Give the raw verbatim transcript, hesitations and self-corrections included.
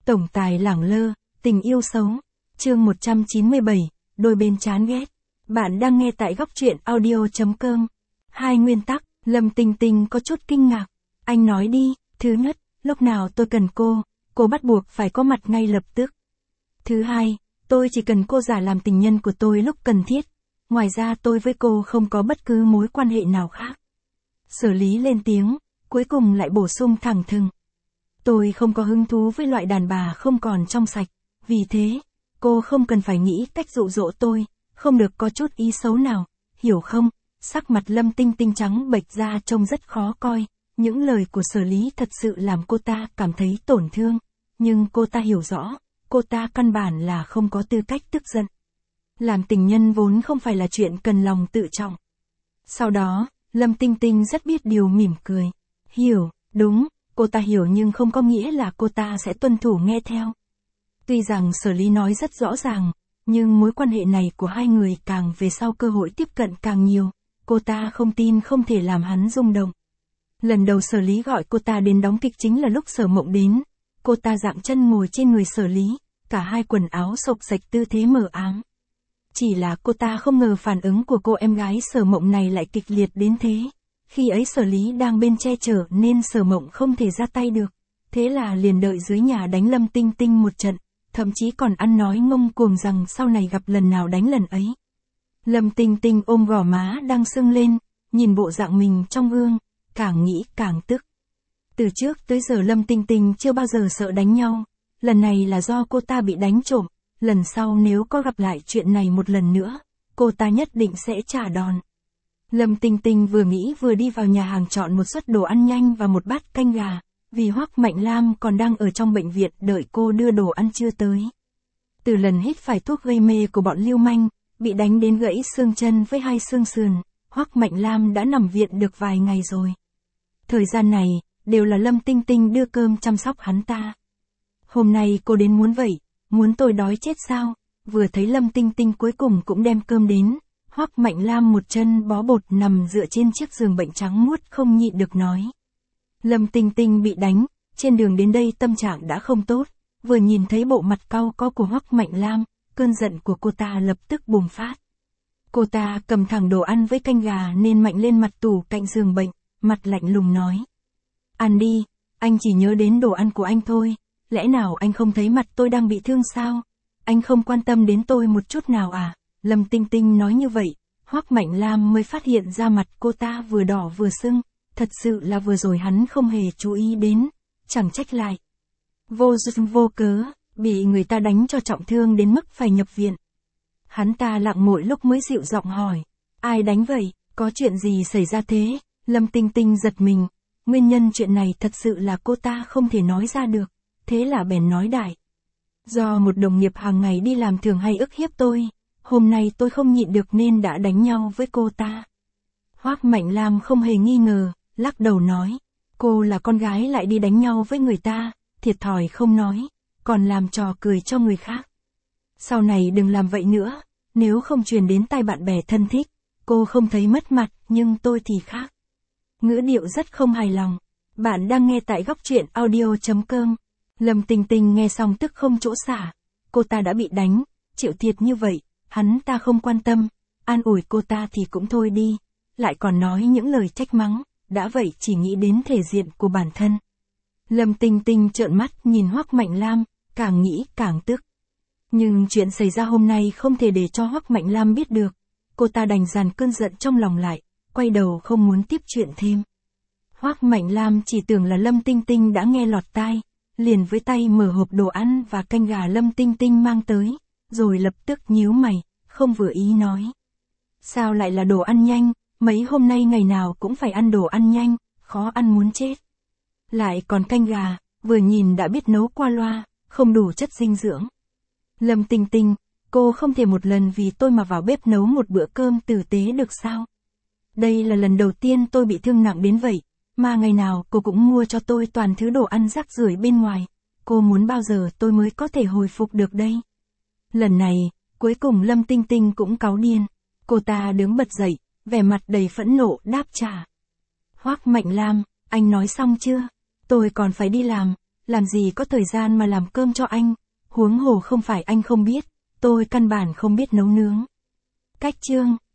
Tổng tài lẳng lơ, tình yêu xấu. Chương một trăm chín mươi bảy, đôi bên chán ghét. Bạn đang nghe tại góc truyện audio chấm com. Hai nguyên tắc, Lâm Tinh Tinh có chút kinh ngạc. Anh nói đi, thứ nhất, lúc nào tôi cần cô, cô bắt buộc phải có mặt ngay lập tức. Thứ hai, tôi chỉ cần cô giả làm tình nhân của tôi lúc cần thiết. Ngoài ra tôi với cô không có bất cứ mối quan hệ nào khác. Sở Lý lên tiếng, cuối cùng lại bổ sung thẳng thừng. Tôi không có hứng thú với loại đàn bà không còn trong sạch, vì thế, cô không cần phải nghĩ cách dụ dỗ tôi, không được có chút ý xấu nào, hiểu không? Sắc mặt Lâm Tinh Tinh trắng bệch ra trông rất khó coi, những lời của Sở Lý thật sự làm cô ta cảm thấy tổn thương, nhưng cô ta hiểu rõ, cô ta căn bản là không có tư cách tức giận. Làm tình nhân vốn không phải là chuyện cần lòng tự trọng. Sau đó, Lâm Tinh Tinh rất biết điều mỉm cười. Hiểu, đúng, cô ta hiểu nhưng không có nghĩa là cô ta sẽ tuân thủ nghe theo. Tuy rằng Sở Lý nói rất rõ ràng, nhưng mối quan hệ này của hai người càng về sau cơ hội tiếp cận càng nhiều, cô ta không tin không thể làm hắn rung động. Lần đầu Sở Lý gọi cô ta đến đóng kịch chính là lúc Sở Mộng đến, cô ta dạng chân ngồi trên người Sở Lý, cả hai quần áo xộc xệch tư thế mờ ám. Chỉ là cô ta không ngờ phản ứng của cô em gái Sở Mộng này lại kịch liệt đến thế. Khi ấy Sở Lý đang bên che chở nên Sở Mộng không thể ra tay được. Thế là liền đợi dưới nhà đánh Lâm Tinh Tinh một trận, thậm chí còn ăn nói ngông cuồng rằng sau này gặp lần nào đánh lần ấy. Lâm Tinh Tinh ôm gò má đang sưng lên, nhìn bộ dạng mình trong gương, càng nghĩ càng tức. Từ trước tới giờ Lâm Tinh Tinh chưa bao giờ sợ đánh nhau, lần này là do cô ta bị đánh trộm, lần sau nếu có gặp lại chuyện này một lần nữa, cô ta nhất định sẽ trả đòn. Lâm Tinh Tinh vừa nghĩ vừa đi vào nhà hàng chọn một suất đồ ăn nhanh và một bát canh gà, vì Hoắc Mạnh Lam còn đang ở trong bệnh viện đợi cô đưa đồ ăn trưa tới. Từ lần hít phải thuốc gây mê của bọn lưu manh, bị đánh đến gãy xương chân với hai xương sườn, Hoắc Mạnh Lam đã nằm viện được vài ngày rồi. Thời gian này, đều là Lâm Tinh Tinh đưa cơm chăm sóc hắn ta. Hôm nay cô đến muốn vậy, muốn tôi đói chết sao? Vừa thấy Lâm Tinh Tinh cuối cùng cũng đem cơm đến, Hoắc Mạnh Lam một chân bó bột nằm dựa trên chiếc giường bệnh trắng muốt không nhịn được nói. Lâm Tinh Tinh bị đánh, trên đường đến đây tâm trạng đã không tốt, vừa nhìn thấy bộ mặt cau có của Hoắc Mạnh Lam, cơn giận của cô ta lập tức bùng phát. Cô ta cầm thẳng đồ ăn với canh gà nên mạnh lên mặt tủ cạnh giường bệnh, mặt lạnh lùng nói. Ăn đi, anh chỉ nhớ đến đồ ăn của anh thôi, lẽ nào anh không thấy mặt tôi đang bị thương sao? Anh không quan tâm đến tôi một chút nào à? Lâm Tinh Tinh nói như vậy, Hoắc Mạnh Lam mới phát hiện ra mặt cô ta vừa đỏ vừa sưng, thật sự là vừa rồi hắn không hề chú ý đến, chẳng trách lại. Vô duyên vô cớ, bị người ta đánh cho trọng thương đến mức phải nhập viện. Hắn ta lặng mỗi lúc mới dịu giọng hỏi, ai đánh vậy, có chuyện gì xảy ra thế? Lâm Tinh Tinh giật mình, nguyên nhân chuyện này thật sự là cô ta không thể nói ra được, thế là bèn nói đại. Do một đồng nghiệp hàng ngày đi làm thường hay ức hiếp tôi, hôm nay tôi không nhịn được nên đã đánh nhau với cô ta. Hoắc Mạnh Lam không hề nghi ngờ, lắc đầu nói, cô là con gái lại đi đánh nhau với người ta, thiệt thòi không nói, còn làm trò cười cho người khác. Sau này đừng làm vậy nữa, nếu không truyền đến tai bạn bè thân thích, cô không thấy mất mặt, nhưng tôi thì khác. Ngữ điệu rất không hài lòng. Bạn đang nghe tại góc truyện audio chấm com. Lâm Tinh Tinh nghe xong tức không chỗ xả. Cô ta đã bị đánh, chịu thiệt như vậy, hắn ta không quan tâm, an ủi cô ta thì cũng thôi đi, lại còn nói những lời trách mắng, đã vậy chỉ nghĩ đến thể diện của bản thân. Lâm Tinh Tinh trợn mắt nhìn Hoắc Mạnh Lam, càng nghĩ càng tức. Nhưng chuyện xảy ra hôm nay không thể để cho Hoắc Mạnh Lam biết được, cô ta đành dàn cơn giận trong lòng lại, quay đầu không muốn tiếp chuyện thêm. Hoắc Mạnh Lam chỉ tưởng là Lâm Tinh Tinh đã nghe lọt tai, liền với tay mở hộp đồ ăn và canh gà Lâm Tinh Tinh mang tới, rồi lập tức nhíu mày, không vừa ý nói. Sao lại là đồ ăn nhanh, mấy hôm nay ngày nào cũng phải ăn đồ ăn nhanh, khó ăn muốn chết. Lại còn canh gà, vừa nhìn đã biết nấu qua loa, không đủ chất dinh dưỡng. Lâm Tinh Tinh, cô không thể một lần vì tôi mà vào bếp nấu một bữa cơm tử tế được sao? Đây là lần đầu tiên tôi bị thương nặng đến vậy, mà ngày nào cô cũng mua cho tôi toàn thứ đồ ăn rác rưởi bên ngoài, cô muốn bao giờ tôi mới có thể hồi phục được đây? Lần này, cuối cùng Lâm Tinh Tinh cũng cáu điên, cô ta đứng bật dậy, vẻ mặt đầy phẫn nộ đáp trả. Hoắc Mạnh Lam, anh nói xong chưa? Tôi còn phải đi làm, làm gì có thời gian mà làm cơm cho anh, huống hồ không phải anh không biết, tôi căn bản không biết nấu nướng. Cách chương